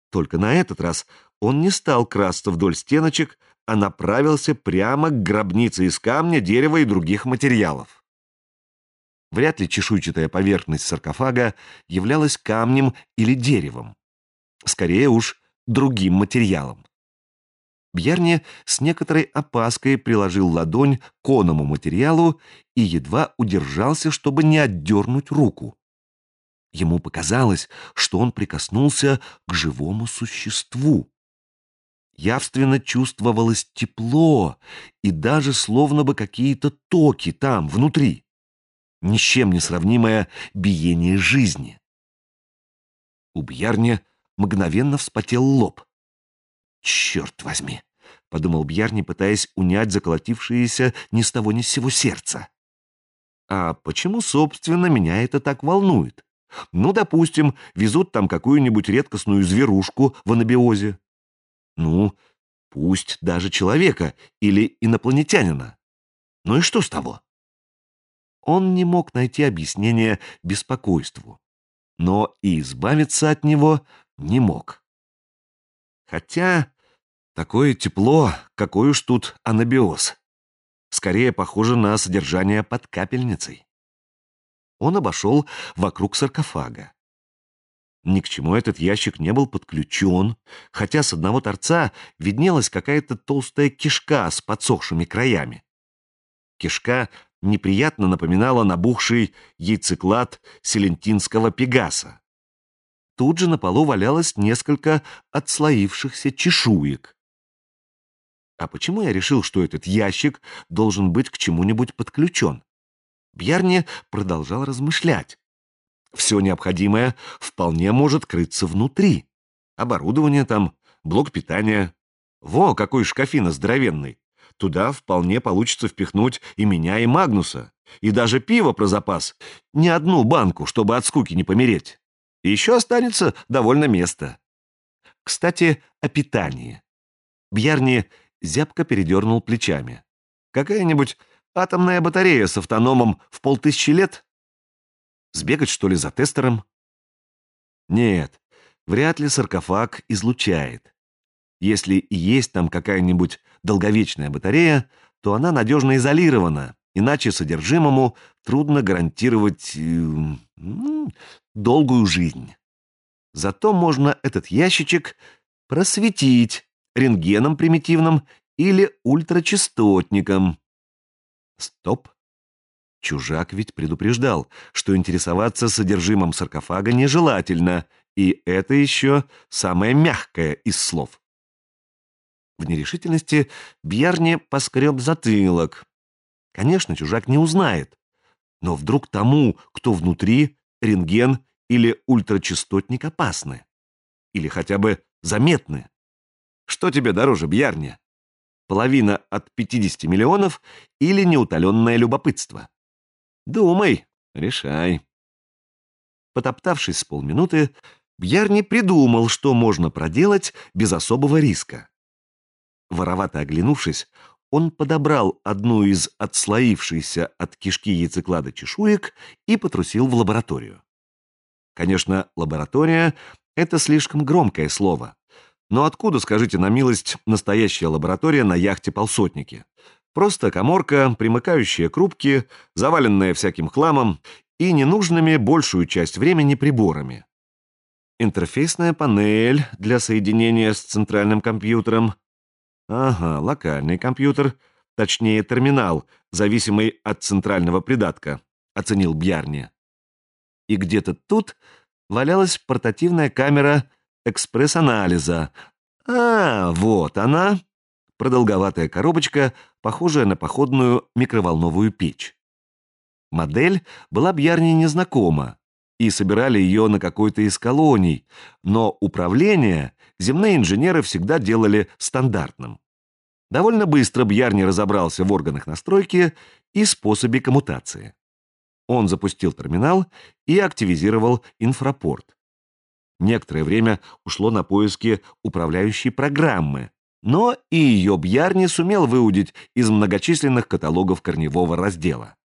Только на этот раз он не стал красться вдоль стеночек, а направился прямо к гробнице из камня, дерева и других материалов. Вряд ли чешуйчатая поверхность саркофага являлась камнем или деревом. Скорее уж, другим материалом. Бьярни с некоторой опаской приложил ладонь к оному материалу и едва удержался, чтобы не отдернуть руку. Ему показалось, что он прикоснулся к живому существу. Явственно чувствовалось тепло и даже словно бы какие-то токи там, внутри. Ни с чем не сравнимое биение жизни. У Бьярни мгновенно вспотел лоб. «Черт возьми!» — подумал Бьярни, пытаясь унять заколотившееся ни с того ни с сего сердце. «А почему, собственно, меня это так волнует? Ну, допустим, везут там какую-нибудь редкостную зверушку в анабиозе. Ну, пусть даже человека или инопланетянина. Ну и что с того?» Он не мог найти объяснение беспокойству, но и избавиться от него не мог. Хотя такое тепло, какой уж тут анабиоз. Скорее похоже на содержание под капельницей. Он обошел вокруг саркофага. Ни к чему этот ящик не был подключен, хотя с одного торца виднелась какая-то толстая кишка с подсохшими краями. Кишка неприятно напоминала набухший яйцеклад селентинского пегаса. Тут же на полу валялось несколько отслоившихся чешуек. А почему я решил, что этот ящик должен быть к чему-нибудь подключен? Бьярни продолжал размышлять. Все необходимое вполне может крыться внутри. Оборудование там, блок питания. Во, какой шкафина здоровенный. Туда вполне получится впихнуть и меня, и Магнуса. И даже пиво про запас. Не одну банку, чтобы от скуки не помереть. И еще останется довольно места. Кстати, о питании. Бьярни зябко передернул плечами. Какая-нибудь атомная батарея с автономом в 500 лет? Сбегать, что ли, за тестером? Нет, вряд ли саркофаг излучает. Если и есть там какая-нибудь долговечная батарея, то она надежно изолирована, иначе содержимому трудно гарантировать долгую жизнь. Зато можно этот ящичек просветить рентгеном примитивным или ультрачастотником. Стоп. Чужак ведь предупреждал, что интересоваться содержимым саркофага нежелательно, и это еще самое мягкое из слов. В нерешительности Бьярни поскреб затылок. Конечно, чужак не узнает, но вдруг тому, кто внутри, рентген или ультрачастотник опасны. Или хотя бы заметны. Что тебе дороже, Бьярни? Половина от 50 миллионов или неутоленное любопытство? Думай, решай. Потоптавшись с полминуты, Бьярни придумал, что можно проделать без особого риска. Воровато оглянувшись, он подобрал одну из отслоившейся от кишки яйцеклада чешуек и потрусил в лабораторию. Конечно, лаборатория — это слишком громкое слово. Но откуда, скажите на милость, настоящая лаборатория на яхте «Полсотники»? Просто каморка, примыкающая к рубке, заваленная всяким хламом и ненужными большую часть времени приборами. Интерфейсная панель для соединения с центральным компьютером. Ага, локальный компьютер, точнее терминал, зависимый от центрального придатка, оценил Бьярни. И где-то тут валялась портативная камера экспресс-анализа. А, вот она, продолговатая коробочка, похожая на походную микроволновую печь. Модель была Бьярни незнакома, и собирали ее на какой-то из колоний, но управление земные инженеры всегда делали стандартным. Довольно быстро Бьярни разобрался в органах настройки и способе коммутации. Он запустил терминал и активизировал инфрапорт. Некоторое время ушло на поиски управляющей программы, но и ее Бьярни сумел выудить из многочисленных каталогов корневого раздела.